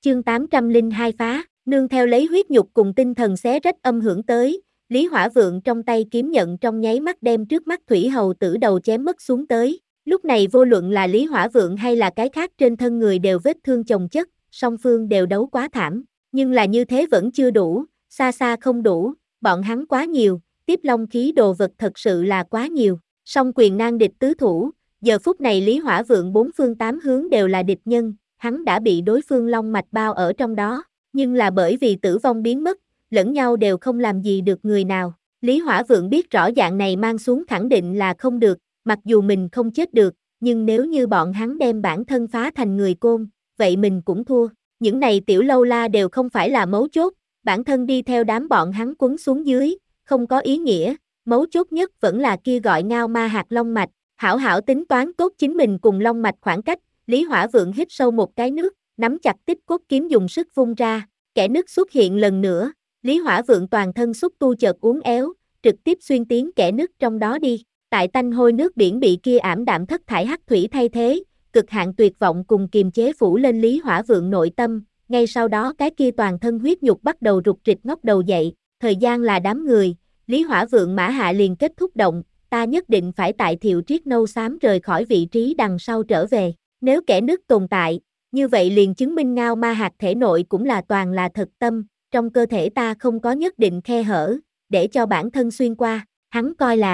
Chương 802 phá, nương theo lấy huyết nhục cùng tinh thần xé rách âm hưởng tới, Lý Hỏa Vượng trong tay kiếm nhận trong nháy mắt đem trước mắt Thủy Hầu Tử đầu chém mất xuống tới. Lúc này vô luận là Lý Hỏa Vượng hay là cái khác trên thân người đều vết thương chồng chất, song phương đều đấu quá thảm, nhưng là như thế vẫn chưa đủ, xa xa không đủ, bọn hắn quá nhiều, tiếp long khí đồ vật thật sự là quá nhiều. Song quyền nan địch tứ thủ, giờ phút này Lý Hỏa Vượng bốn phương tám hướng đều là địch nhân, hắn đã bị đối phương long mạch bao ở trong đó, nhưng là bởi vì tử vong biến mất, lẫn nhau đều không làm gì được người nào. Lý Hỏa Vượng biết rõ dạng này mang xuống khẳng định là không được, mặc dù mình không chết được, nhưng nếu như bọn hắn đem bản thân phá thành người côn, vậy mình cũng thua. Những này tiểu lâu la đều không phải là mấu chốt, bản thân đi theo đám bọn hắn quấn xuống dưới, không có ý nghĩa, mấu chốt nhất vẫn là kia gọi ngao ma hạt long mạch, hảo hảo tính toán cốt chính mình cùng long mạch khoảng cách. Lý Hỏa Vượng hít sâu một cái nước, nắm chặt tích cốt kiếm dùng sức vung ra, kẻ nứt xuất hiện lần nữa, Lý Hỏa Vượng toàn thân xúc tu chợt uốn éo, trực tiếp xuyên tiến kẻ nứt trong đó đi. Tại tanh hôi nước biển bị kia ảm đạm thất thải hắc thủy thay thế, cực hạn tuyệt vọng cùng kiềm chế phủ lên Lý Hỏa Vượng nội tâm, ngay sau đó cái kia toàn thân huyết nhục bắt đầu rục rịch ngóc đầu dậy, thời gian là đám người, Lý Hỏa Vượng mã hạ liền kết thúc động, ta nhất định phải tại Thiệu Triết nâu xám rời khỏi vị trí đằng sau trở về. Nếu kẻ nứt tồn tại, như vậy liền chứng minh ngao ma hạt thể nội cũng là toàn là thật tâm, trong cơ thể ta không có nhất định khe hở, để cho bản thân xuyên qua, hắn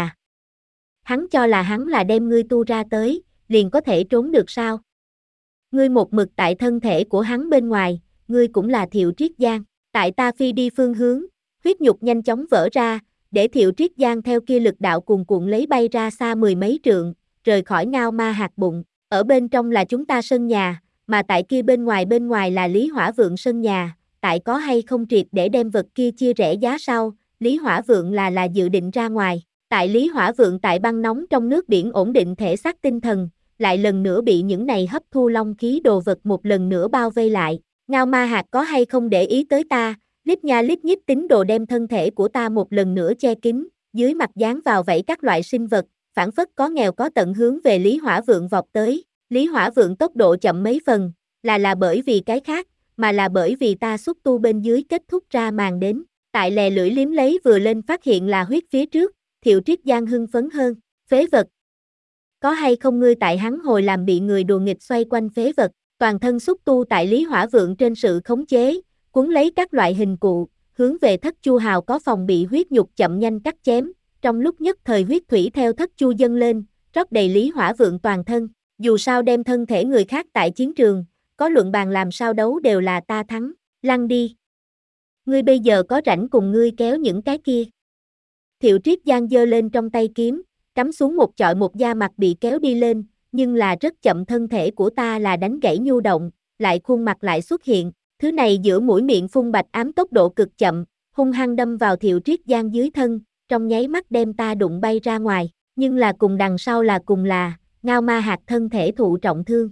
cho là hắn là đem ngươi tu ra tới, liền có thể trốn được sao? Ngươi một mực tại thân thể của hắn bên ngoài, ngươi cũng là Thiệu Triết Giang, tại ta phi đi phương hướng, huyết nhục nhanh chóng vỡ ra, để Thiệu Triết Giang theo kia lực đạo cuồn cuộn lấy bay ra xa mười mấy trượng, rời khỏi ngao ma hạt bụng. Ở bên trong là chúng ta sân nhà, mà tại kia bên ngoài là Lý Hỏa Vượng sân nhà, tại có hay không triệt để đem vật kia chia rẽ giá sau, Lý Hỏa Vượng là dự định ra ngoài. Tại Lý Hỏa Vượng tại băng nóng trong nước biển ổn định thể xác tinh thần, lại lần nữa bị những này hấp thu long khí đồ vật một lần nữa bao vây lại. Ngao ma hạt có hay không để ý tới ta, lít nha lít nhít tín đồ đem thân thể của ta một lần nữa che kín, dưới mặt dán vào vẫy các loại sinh vật, phản phất có nghèo có tận hướng về Lý Hỏa Vượng vọt tới. Lý Hỏa Vượng tốc độ chậm mấy phần, là bởi vì cái khác, mà là bởi vì ta xúc tu bên dưới kết thúc ra màn đến. Tại lè lưỡi liếm lấy vừa lên phát hiện là huyết phía trước, Thiệu Triết Giang hưng phấn hơn, phế vật. Có hay không ngươi tại hắn hồi làm bị người đùa nghịch xoay quanh phế vật, toàn thân xúc tu tại Lý Hỏa Vượng trên sự khống chế, cuốn lấy các loại hình cụ, hướng về Thất Chu Hào có phòng bị huyết nhục chậm nhanh cắt chém, trong lúc nhất thời huyết thủy theo Thất Chu dâng lên, rót đầy Lý Hỏa Vượng toàn thân. Dù sao đem thân thể người khác tại chiến trường, có luận bàn làm sao đấu đều là ta thắng, lăn đi. Ngươi bây giờ có rảnh cùng ngươi kéo những cái kia. Thiệu Triết Giang giơ lên trong tay kiếm, cắm xuống một chọi một da mặt bị kéo đi lên, nhưng là rất chậm thân thể của ta là đánh gãy nhu động, lại khuôn mặt lại xuất hiện, thứ này giữa mũi miệng phun bạch ám tốc độ cực chậm, hung hăng đâm vào Thiệu Triết Giang dưới thân, trong nháy mắt đem ta đụng bay ra ngoài, nhưng là cùng đằng sau là cùng là ngao ma hạt thân thể thụ trọng thương.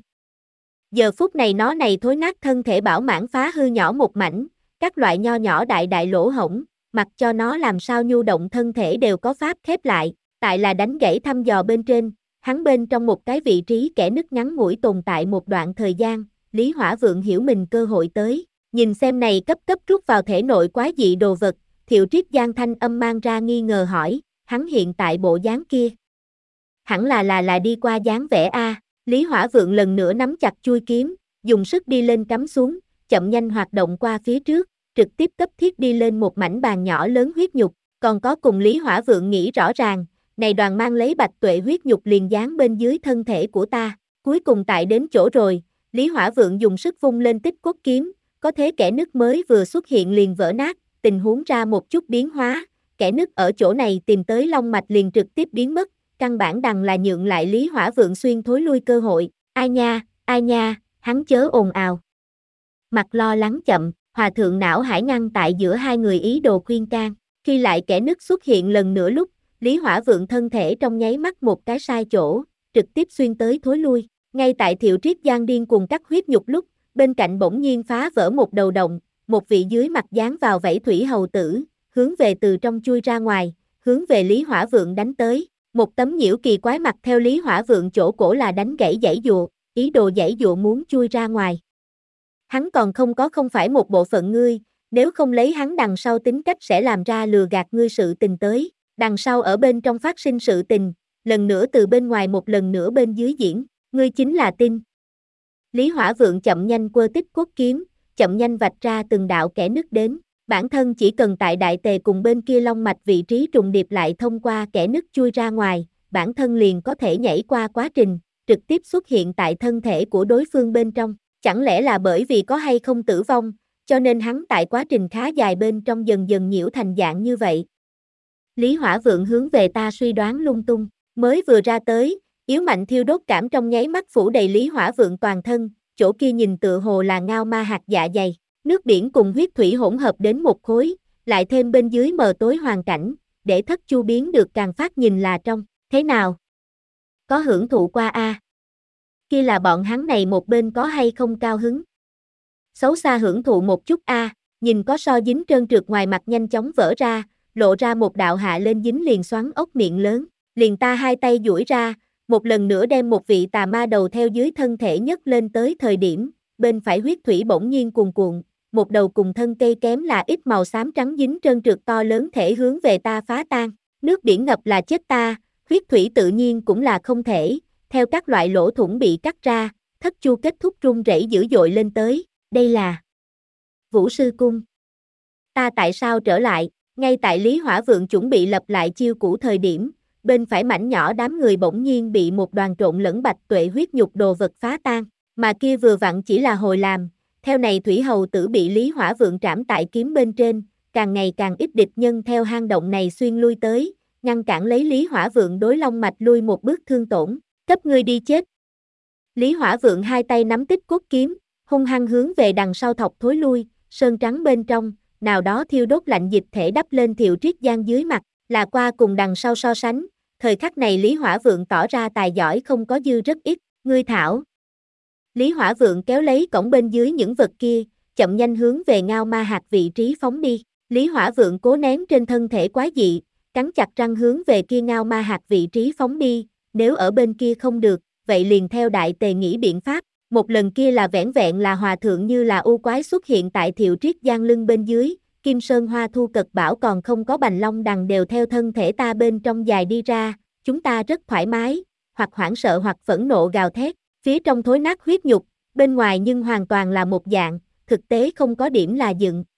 Giờ phút này nó này thối nát thân thể bảo mãn phá hư nhỏ một mảnh, các loại nho nhỏ đại lỗ hổng, mặc cho nó làm sao nhu động thân thể đều có pháp khép lại, tại là đánh gãy thăm dò bên trên, hắn bên trong một cái vị trí kẻ nứt ngắn ngủi tồn tại một đoạn thời gian, Lý Hỏa Vượng hiểu mình cơ hội tới, nhìn xem này cấp rút vào thể nội quái dị đồ vật, Thiệu Triết Giang thanh âm mang ra nghi ngờ hỏi, hắn hiện tại bộ dáng kia. Hẳn là đi qua dáng vẻ a. Lý Hỏa Vượng lần nữa nắm chặt chuôi kiếm, dùng sức đi lên cắm xuống, chậm nhanh hoạt động qua phía trước, trực tiếp cấp thiết đi lên một mảnh bàn nhỏ lớn huyết nhục, còn có cùng Lý Hỏa Vượng nghĩ rõ ràng, này đoàn mang lấy bạch tuệ huyết nhục liền dán bên dưới thân thể của ta, cuối cùng tại đến chỗ rồi, Lý Hỏa Vượng dùng sức vung lên tích cốt kiếm, có thế kẻ nứt mới vừa xuất hiện liền vỡ nát, tình huống ra một chút biến hóa, kẻ nứt ở chỗ này tìm tới long mạch liền trực tiếp biến mất. Căn bản đằng là nhượng lại Lý Hỏa Vượng xuyên thối lui cơ hội, ai nha, hắn chớ ồn ào. Mặt lo lắng chậm, Hòa Thượng não hải ngăn tại giữa hai người ý đồ khuyên can, khi lại kẻ nứt xuất hiện lần nữa lúc, Lý Hỏa Vượng thân thể trong nháy mắt một cái sai chỗ, trực tiếp xuyên tới thối lui, ngay tại Thiệu Triết Giang điên cuồng cắt huyết nhục lúc, bên cạnh bỗng nhiên phá vỡ một đầu động, một vị dưới mặt dán vào vảy Thủy Hầu Tử, hướng về từ trong chui ra ngoài, hướng về Lý Hỏa Vượng đánh tới. Một tấm nhiễu kỳ quái mặt theo Lý Hỏa Vượng chỗ cổ là đánh gãy giãy dụa, ý đồ giãy dụa muốn chui ra ngoài. Hắn còn không phải một bộ phận ngươi, nếu không lấy hắn đằng sau tính cách sẽ làm ra lừa gạt ngươi sự tình tới, đằng sau ở bên trong phát sinh sự tình, lần nữa từ bên ngoài một lần nữa bên dưới diễn, ngươi chính là tin. Lý Hỏa Vượng chậm nhanh quơ tích cốt kiếm, chậm nhanh vạch ra từng đạo kẽ nứt đến, bản thân chỉ cần tại đại tề cùng bên kia long mạch vị trí trùng điệp lại thông qua kẽ nứt chui ra ngoài, bản thân liền có thể nhảy qua quá trình, trực tiếp xuất hiện tại thân thể của đối phương bên trong, chẳng lẽ là bởi vì có hay không tử vong, cho nên hắn tại quá trình khá dài bên trong dần dần nhiễu thành dạng như vậy. Lý Hỏa Vượng hướng về ta suy đoán lung tung, mới vừa ra tới, yếu mạnh thiêu đốt cảm trong nháy mắt phủ đầy Lý Hỏa Vượng toàn thân, chỗ kia nhìn tựa hồ là ngao ma hạt dạ dày, nước biển cùng huyết thủy hỗn hợp đến một khối, lại thêm bên dưới mờ tối hoàn cảnh, để Thất Chu biến được càng phát nhìn là trong, thế nào? Có hưởng thụ qua a? Kia là bọn hắn này một bên có hay không cao hứng? Xấu xa hưởng thụ một chút a, nhìn có so dính trơn trượt ngoài mặt nhanh chóng vỡ ra, lộ ra một đạo hạ lên dính liền xoắn ốc miệng lớn, liền ta hai tay duỗi ra, một lần nữa đem một vị tà ma đầu theo dưới thân thể nhấc lên tới thời điểm, bên phải huyết thủy bỗng nhiên cuồn cuộn, một đầu cùng thân cây kém là ít màu xám trắng dính trơn trượt to lớn thể hướng về ta phá tan, nước biển ngập là chết ta, huyết thủy tự nhiên cũng là không thể, theo các loại lỗ thủng bị cắt ra, Thất Chu kết thúc run rẩy dữ dội lên tới, đây là Vũ Sư Cung. Ta tại sao trở lại, ngay tại Lý Hỏa Vượng chuẩn bị lập lại chiêu cũ thời điểm, bên phải mảnh nhỏ đám người bỗng nhiên bị một đoàn trộn lẫn bạch tuệ huyết nhục đồ vật phá tan, mà kia vừa vặn chỉ là hồi làm, theo này Thủy Hầu Tử bị Lý Hỏa Vượng trảm tại kiếm bên trên, càng ngày càng ít địch nhân theo hang động này xuyên lui tới, ngăn cản lấy Lý Hỏa Vượng đối long mạch lui một bước thương tổn, cấp ngươi đi chết. Lý Hỏa Vượng hai tay nắm tích cốt kiếm, hung hăng hướng về đằng sau thọc thối lui, sơn trắng bên trong, nào đó thiêu đốt lạnh dịch thể đắp lên Thiệu Triết Giang dưới mặt, là qua cùng đằng sau so sánh, thời khắc này Lý Hỏa Vượng tỏ ra tài giỏi không có dư rất ít, ngươi thảo. Lý Hỏa Vượng kéo lấy cổng bên dưới những vật kia, chậm nhanh hướng về ngao ma hạt vị trí phóng đi, Lý Hỏa Vượng cố nén trên thân thể quái dị, cắn chặt răng hướng về kia ngao ma hạt vị trí phóng đi, nếu ở bên kia không được, vậy liền theo đại tề nghĩ biện pháp, một lần kia là vẻn vẹn là hòa thượng như là u quái xuất hiện tại Thiệu Triết Giang lưng bên dưới, Kim Sơn Hoa Thu Cật Bảo còn không có bành long đằng đều theo thân thể ta bên trong dài đi ra, chúng ta rất thoải mái, hoặc hoảng sợ hoặc phẫn nộ gào thét, phía trong thối nát huyết nhục, bên ngoài nhưng hoàn toàn là một dạng, thực tế không có điểm là dựng.